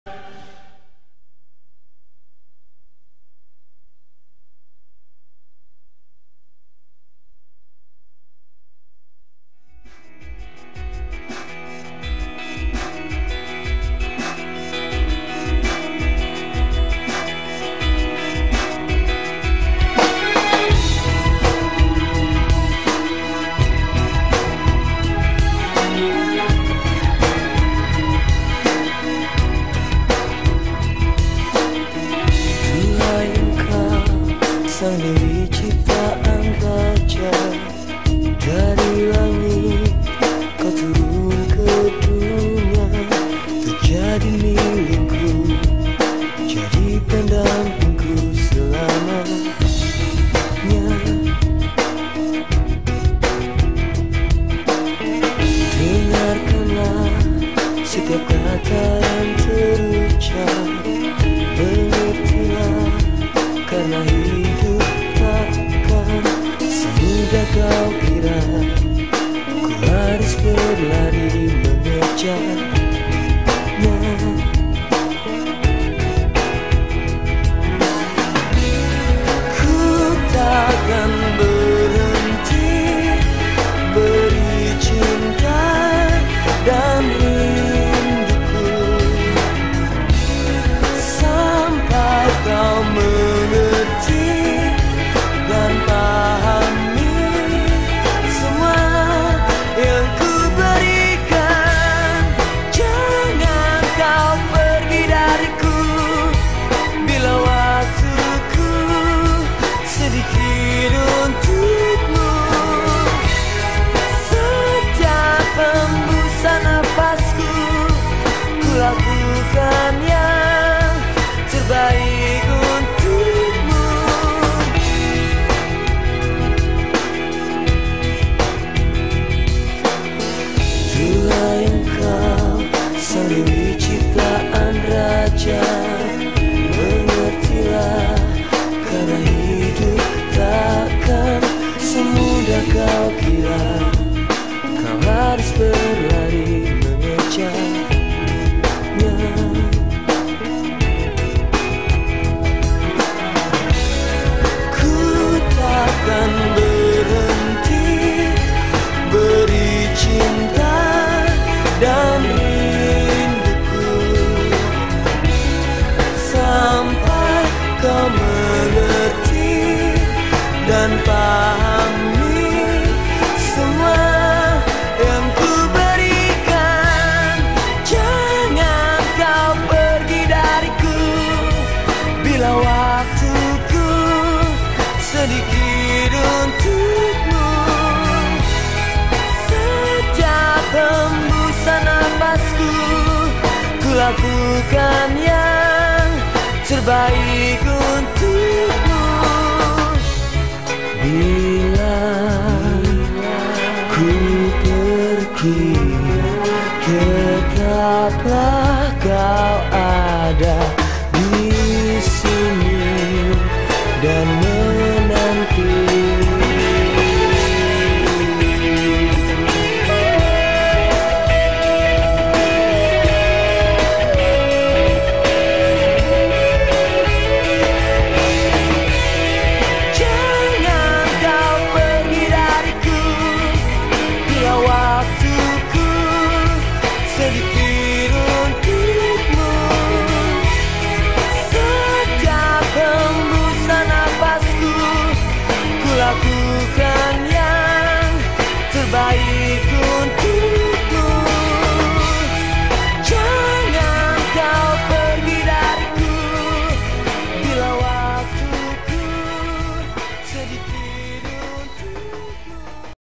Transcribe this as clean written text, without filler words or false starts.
Sang dewi ciptaan raja, dari langit kau turun ke dunia, terjadi milikku, jadi pendampingku selamanya. Dengarkanlah setiap kata yang terucap, mengertilah karena hidup takkan semudah kau kira. Ku harus berlari mengejarnya. Ku takkan berhenti beri cinta dan rinduku sampai kau mengerti dan pahami semua yang ku berikan. Jangan kau pergi dariku bila waktuku sedikit untukmu. Setiap hembusan nafasku, ku lakukan yang terbaik untukmu. Duhai engkau, sang dewi ciptaan raja, mengertilah karena hidup takkan semudah kau kira. Kau harus berlari mengejarnya. Ku takkan berhenti beri cinta dan rinduku sampai kau mengerti dan pahami semua yang ku berikan. Jangan kau pergi dariku bila waktuku sedikit untukmu. Setiap hembusan nafasku, ku lakukan yang terbaik untukmu. Bila ku pergi, tetaplah kau ada